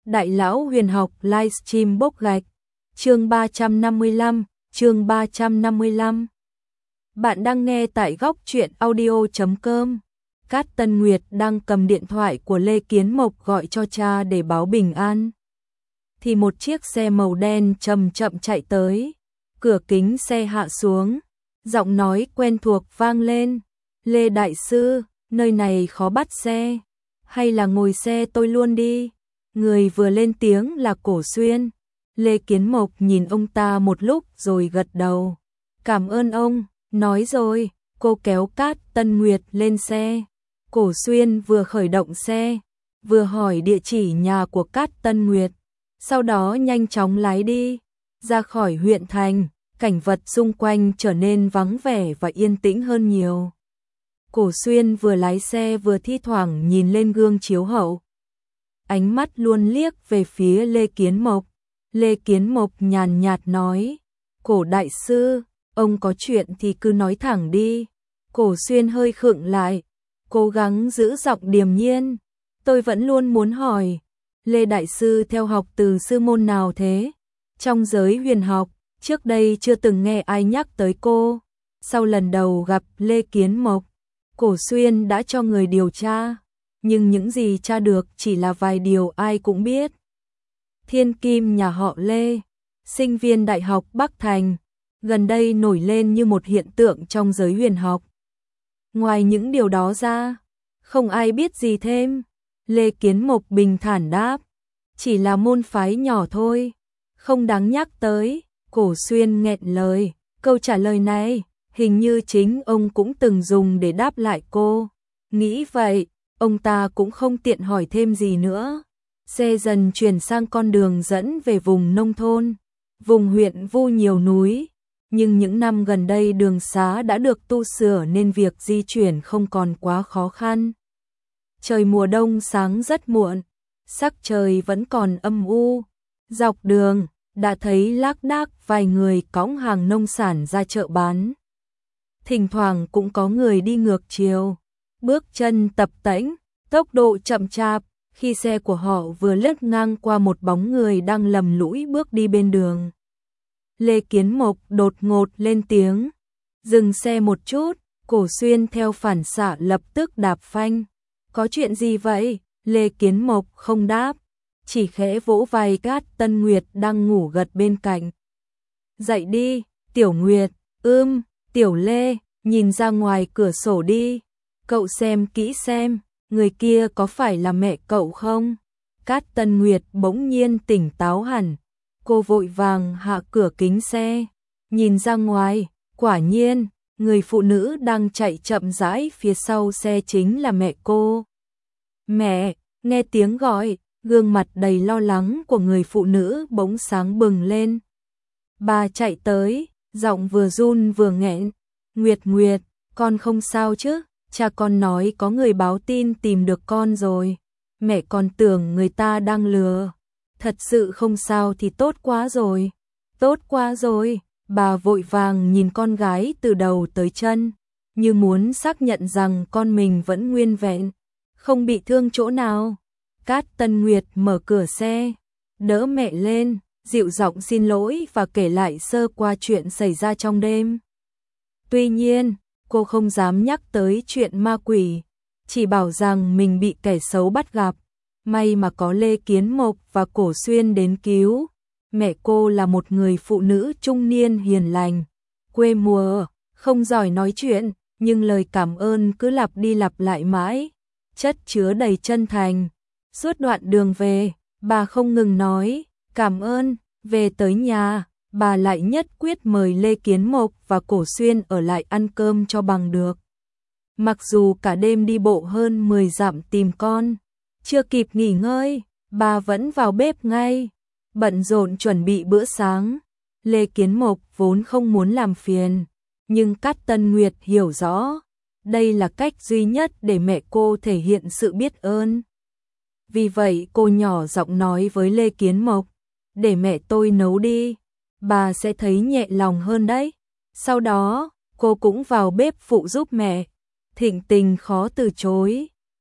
Đại lão huyền học livestream bốc gạch. Chương 355, chương 355. Bạn đang nghe tại góc truyện audio.com. Cát Tân Nguyệt đang cầm điện thoại của Lê Kiến Mộc gọi cho cha để báo bình an. Thì một chiếc xe màu đen chậm chậm chạy tới. Cửa kính xe hạ xuống. Giọng nói quen thuộc vang lên. Lê Đại Sư, nơi này khó bắt xe. Hay là ngồi xe tôi luôn đi. Người vừa lên tiếng là Cổ Xuyên. Lê Kiến Mộc nhìn ông ta một lúc rồi gật đầu. Cảm ơn ông, nói rồi, cô kéo Cát Tân Nguyệt lên xe. Cổ Xuyên vừa khởi động xe, vừa hỏi địa chỉ nhà của Cát Tân Nguyệt. Sau đó nhanh chóng lái đi, ra khỏi huyện thành, cảnh vật xung quanh trở nên vắng vẻ và yên tĩnh hơn nhiều. Cổ Xuyên vừa lái xe vừa thi thoảng nhìn lên gương chiếu hậu. Ánh mắt luôn liếc về phía Lê Kiến Mộc. Lê Kiến Mộc nhàn nhạt nói, Cổ Đại Sư, ông có chuyện thì cứ nói thẳng đi. Cổ Xuyên hơi khựng lại, cố gắng giữ giọng điềm nhiên. Tôi vẫn luôn muốn hỏi, Lê Đại Sư theo học từ sư môn nào thế? Trong giới huyền học, trước đây chưa từng nghe ai nhắc tới cô. Sau lần đầu gặp Lê Kiến Mộc, Cổ Xuyên đã cho người điều tra. Nhưng những gì tra được chỉ là vài điều ai cũng biết. Thiên kim nhà họ Lê, sinh viên Đại học Bắc Thành, gần đây nổi lên như một hiện tượng trong giới huyền học. Ngoài những điều đó ra, không ai biết gì thêm. Lê Kiến Mộc bình thản đáp, chỉ là môn phái nhỏ thôi, không đáng nhắc tới. Cổ Xuyên nghẹn lời, câu trả lời này, hình như chính ông cũng từng dùng để đáp lại cô. Nghĩ vậy, ông ta cũng không tiện hỏi thêm gì nữa. Xe dần chuyển sang con đường dẫn về vùng nông thôn. Vùng huyện Vu nhiều núi, nhưng những năm gần đây đường xá đã được tu sửa nên việc di chuyển không còn quá khó khăn. Trời mùa đông sáng rất muộn, sắc trời vẫn còn âm u. Dọc đường, đã thấy lác đác vài người cõng hàng nông sản ra chợ bán. Thỉnh thoảng cũng có người đi ngược chiều. Bước chân tập tễnh, tốc độ chậm chạp, khi xe của họ vừa lướt ngang qua một bóng người đang lầm lũi bước đi bên đường. Lê Kiến Mộc đột ngột lên tiếng, dừng xe một chút. Cổ Xuyên theo phản xạ lập tức đạp phanh. Có chuyện gì vậy? Lê Kiến Mộc không đáp, chỉ khẽ vỗ vai Cát Tân Nguyệt đang ngủ gật bên cạnh. Dậy đi, Tiểu Nguyệt. Tiểu Lê, nhìn ra ngoài cửa sổ đi. Cậu xem kỹ xem, người kia có phải là mẹ cậu không? Cát Tân Nguyệt bỗng nhiên tỉnh táo hẳn. Cô vội vàng hạ cửa kính xe, nhìn ra ngoài, quả nhiên, người phụ nữ đang chạy chậm rãi phía sau xe chính là mẹ cô. Mẹ, nghe tiếng gọi, gương mặt đầy lo lắng của người phụ nữ bỗng sáng bừng lên. Bà chạy tới, giọng vừa run vừa nghẹn. Nguyệt, con không sao chứ? Cha con nói có người báo tin tìm được con rồi. Mẹ còn tưởng người ta đang lừa. Thật sự không sao thì tốt quá rồi. Tốt quá rồi. Bà vội vàng nhìn con gái từ đầu tới chân, như muốn xác nhận rằng con mình vẫn nguyên vẹn, không bị thương chỗ nào. Cát Tân Nguyệt mở cửa xe, đỡ mẹ lên, dịu giọng xin lỗi và kể lại sơ qua chuyện xảy ra trong đêm. Tuy nhiên, cô không dám nhắc tới chuyện ma quỷ, chỉ bảo rằng mình bị kẻ xấu bắt gặp. May mà có Lê Kiến Mộc và Cổ Xuyên đến cứu. Mẹ cô là một người phụ nữ trung niên hiền lành, quê mùa, không giỏi nói chuyện, nhưng lời cảm ơn cứ lặp đi lặp lại mãi, chất chứa đầy chân thành. Suốt đoạn đường về, bà không ngừng nói, cảm ơn. Về tới nhà, bà lại nhất quyết mời Lê Kiến Mộc và Cổ Xuyên ở lại ăn cơm cho bằng được. Mặc dù cả đêm đi bộ hơn 10 dặm tìm con, chưa kịp nghỉ ngơi, bà vẫn vào bếp ngay, bận rộn chuẩn bị bữa sáng. Lê Kiến Mộc vốn không muốn làm phiền, nhưng Cát Tân Nguyệt hiểu rõ, đây là cách duy nhất để mẹ cô thể hiện sự biết ơn. Vì vậy cô nhỏ giọng nói với Lê Kiến Mộc, để mẹ tôi nấu đi, bà sẽ thấy nhẹ lòng hơn đấy. Sau đó, cô cũng vào bếp phụ giúp mẹ. Thịnh tình khó từ chối.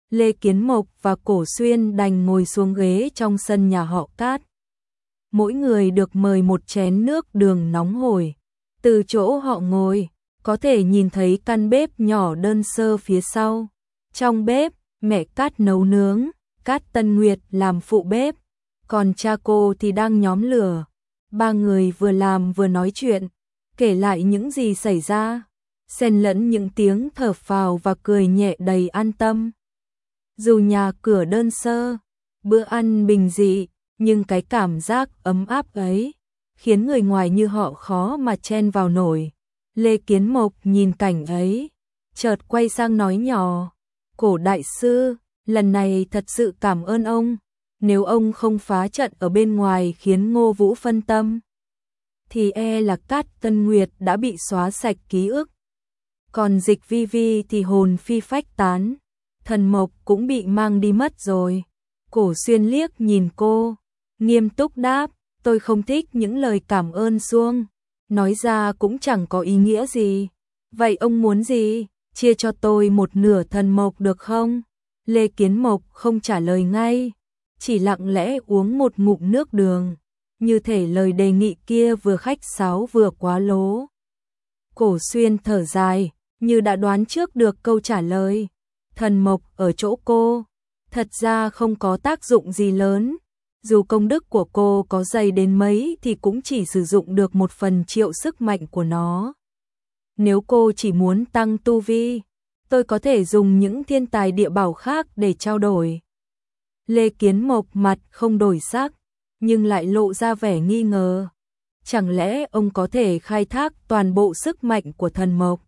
Lê Kiến Mộc và Cổ Xuyên đành ngồi xuống ghế trong sân nhà họ Cát. Mỗi người được mời một chén nước đường nóng hổi. Từ chỗ họ ngồi, có thể nhìn thấy căn bếp nhỏ đơn sơ phía sau. Trong bếp, mẹ Cát nấu nướng, Cát Tân Nguyệt làm phụ bếp, còn cha cô thì đang nhóm lửa. Ba người vừa làm vừa nói chuyện, kể lại những gì xảy ra, xen lẫn những tiếng thở phào và cười nhẹ đầy an tâm. Dù nhà cửa đơn sơ, bữa ăn bình dị, nhưng cái cảm giác ấm áp ấy khiến người ngoài như họ khó mà chen vào nổi. Lê Kiến Mộc nhìn cảnh ấy, chợt quay sang nói nhỏ, Cổ đại sư, lần này thật sự cảm ơn ông, nếu ông không phá trận ở bên ngoài khiến Ngô Vũ phân tâm, thì e là Cát Tân Nguyệt đã bị xóa sạch ký ức. Còn Dịch Vi Vi thì hồn phi phách tán, Thần Mộc cũng bị mang đi mất rồi. Cổ Xuyên liếc nhìn cô, nghiêm túc đáp, tôi không thích những lời cảm ơn suông, nói ra cũng chẳng có ý nghĩa gì. Vậy ông muốn gì? Chia cho tôi một nửa Thần Mộc được không? Lê Kiến Mộc không trả lời ngay, chỉ lặng lẽ uống một ngụm nước đường, như thể lời đề nghị kia vừa khách sáo vừa quá lố. Cổ Xuyên thở dài, như đã đoán trước được câu trả lời. Thần Mộc ở chỗ cô, thật ra không có tác dụng gì lớn. Dù công đức của cô có dày đến mấy thì cũng chỉ sử dụng được 1/1 sức mạnh của nó. Nếu cô chỉ muốn tăng tu vi, tôi có thể dùng những thiên tài địa bảo khác để trao đổi. Lê Kiến Mộc mặt không đổi sắc, nhưng lại lộ ra vẻ nghi ngờ. Chẳng lẽ ông có thể khai thác toàn bộ sức mạnh của Thần Mộc?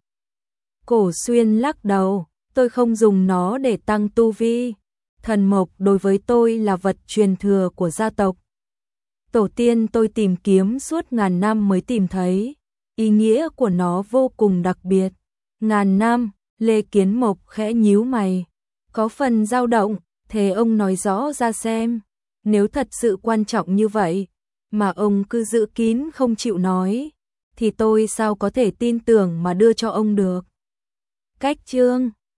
Cổ Xuyên lắc đầu, tôi không dùng nó để tăng tu vi. Thần Mộc đối với tôi là vật truyền thừa của gia tộc. Tổ tiên tôi tìm kiếm suốt ngàn năm mới tìm thấy. Ý nghĩa của nó vô cùng đặc biệt. Ngàn năm, Lê Kiến Mộc khẽ nhíu mày. Có phần dao động, thế ông nói rõ ra xem. Nếu thật sự quan trọng như vậy, mà ông cứ giữ kín không chịu nói, thì tôi sao có thể tin tưởng mà đưa cho ông được. Cách chương